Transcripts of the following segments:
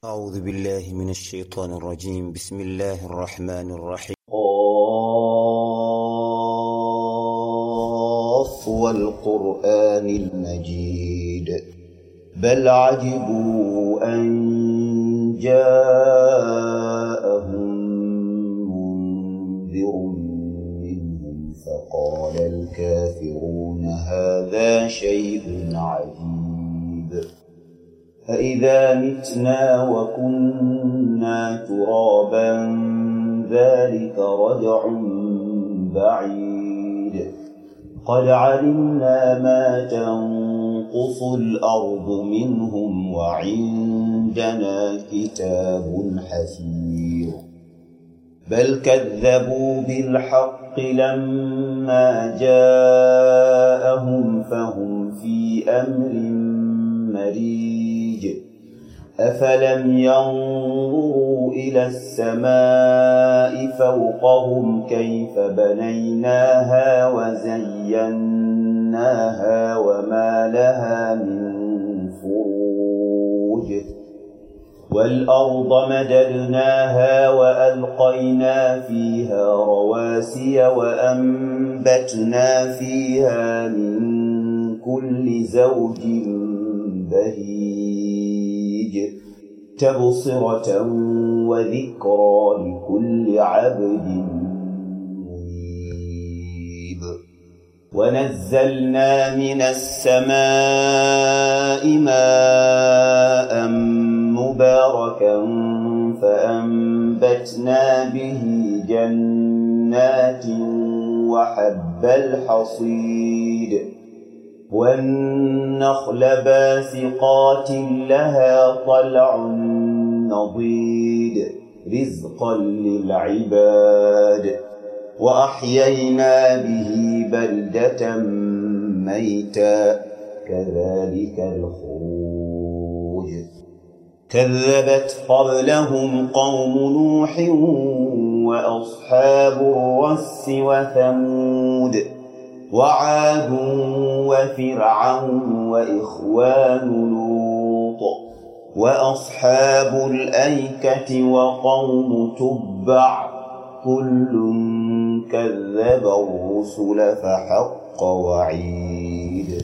أعوذ بالله من الشيطان الرجيم. بسم الله الرحمن الرحيم. قاف والقرآن المجيد بل عجبوا أن جاءهم منذر منهم فقال الكافرون هذا شيء عجيب أإذا متنا وكنا ترابا ذلك رجع بعيد قد علمنا ما تنقص الأرض منهم وعندنا كتاب حفيظ بل كذبوا بالحق لما جاءهم فهم في أمر مريج أفلم ينظروا إلى السماء فوقهم كيف بنيناها وزيناها وما لها من فروج والأرض مددناها وألقينا فيها رواسي وأنبتنا فيها من كل زوج بهيج تبصرة وذكرى لكل عبد منيب ونزلنا من السماء ماء مباركا فأنبتنا به جنات وحب الحصيد والنخل باسقات لها طلع نضيد رزقا للعباد وأحيينا به بلدة ميتا كذلك الخروج كذبت قبلهم قوم نوح وأصحاب الرس وثمود وعاد وفرعون وإخوان لوط وأصحاب الأيكة وقوم تبع كل كذب الرسل فحق وعيد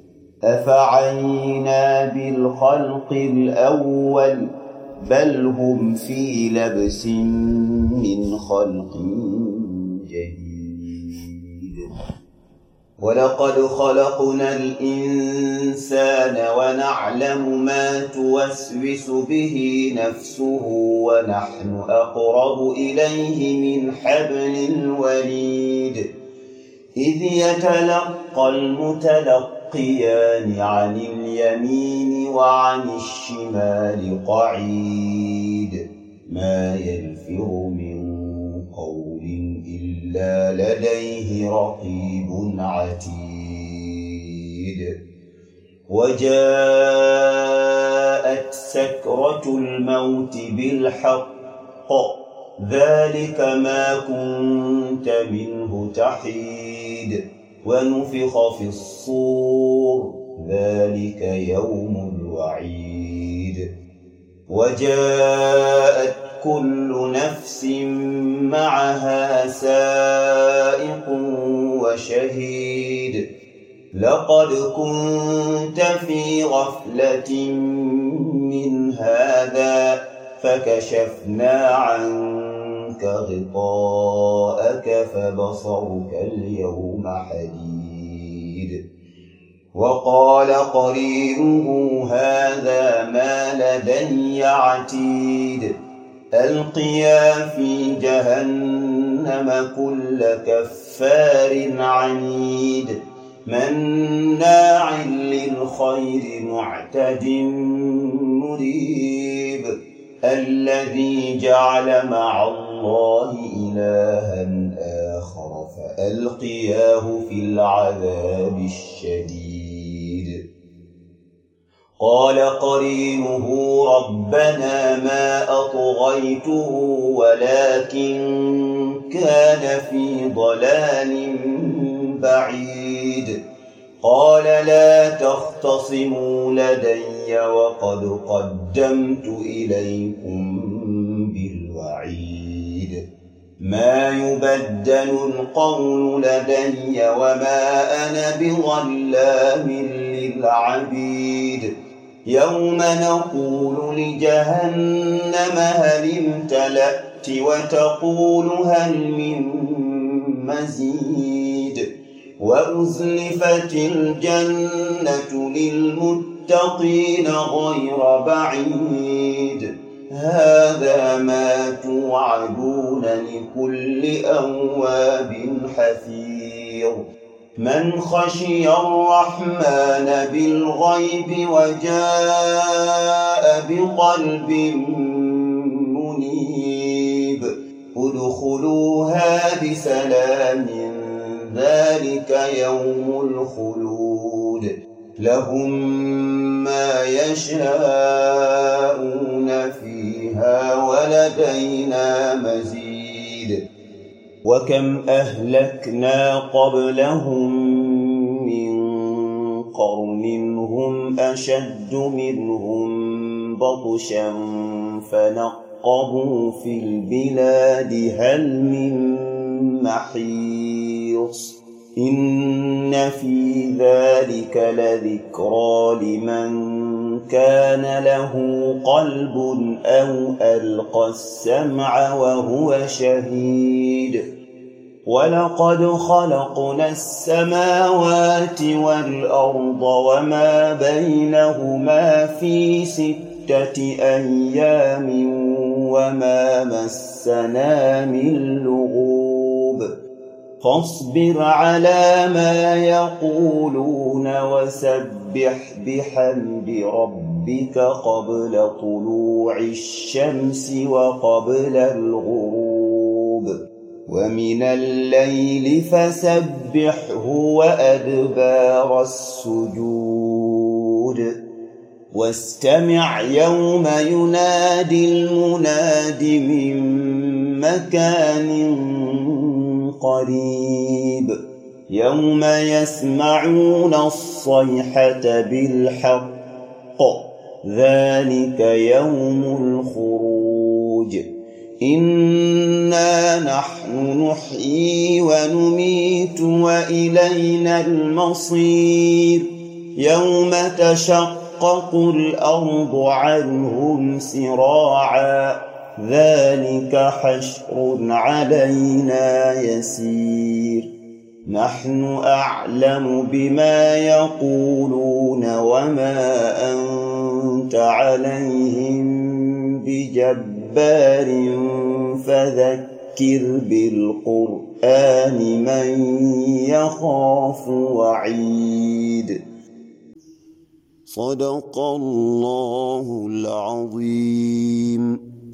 أفعينا بالخلق الأول بل هم في لبس من خلق جديد ولقد خلقنا الإنسان ونعلم ما توسوس به نفسه ونحن أقرب إليه من حبل الوريد إذ يتلقى المتلقيان عن اليمين وعن الشمال قعيد ما يلفظ من قول إلا لديه رقيب عتيد وجاءت سكرة الموت بالحق ذلك ما كنت منه تحيد ونفخ في الصور ذلك يوم الوعيد وجاءت كل نفس معها سائق وشهيد لقد كنت في غفلة من هذا فكشفنا عنك غطاءك فبصرك اليوم حديد وقال قرينه هذا ما لدي عتيد ألقيا في جهنم كل كفار عنيد مناع للخير معتد مريب الذي جعل مع الله إلها آخر فألقياه في العذاب الشديد قال قرينه ربنا ما أطغيته ولكن كان في ضلال بعيد قال لا تختصموا لدي وقد قدمت إليكم بالوعيد ما يبدل القول لدي وما أنا بظلام للعبيد يوم نقول لجهنم هل امتلأت وتقول هل من مزيد وأزلفت الجنة للمتقين غير بعيد هذا ما توعدون لكل أواب حفيظ من خشي الرحمن بالغيب وجاء بقلب منيب ادخلوها بسلام ذلك يوم الخلود لهم ما يشاءون فيها ولدينا مزيد وكم أهلكنا قبلهم من قرن هم أشد منهم بطشا فنقبوا في البلاد هل من محيص إن في ذلك لذكرى لمن كان له قلب أو ألقى السمع وهو شهيد ولقد خلقنا السماوات والأرض وما بينهما في 6 أيام وما مسنا من لغوب فاصبر على ما يقولون وسبح بحمد ربك قبل طلوع الشمس وقبل الغروب ومن الليل فسبحه وأدبار السجود واستمع يوم ينادي المناد من مكان قريب يوم يسمعون الصيحة بالحق ذلك يوم الخروج إنا نحن نحيي ونميت وإلينا المصير يوم تشقق الأرض عنهم سراعا ذلك حشر علينا يسير نحن أعلم بما يقولون وما أنت عليهم بجبار فذكر بالقرآن من يخاف وعيد صدق الله العظيم.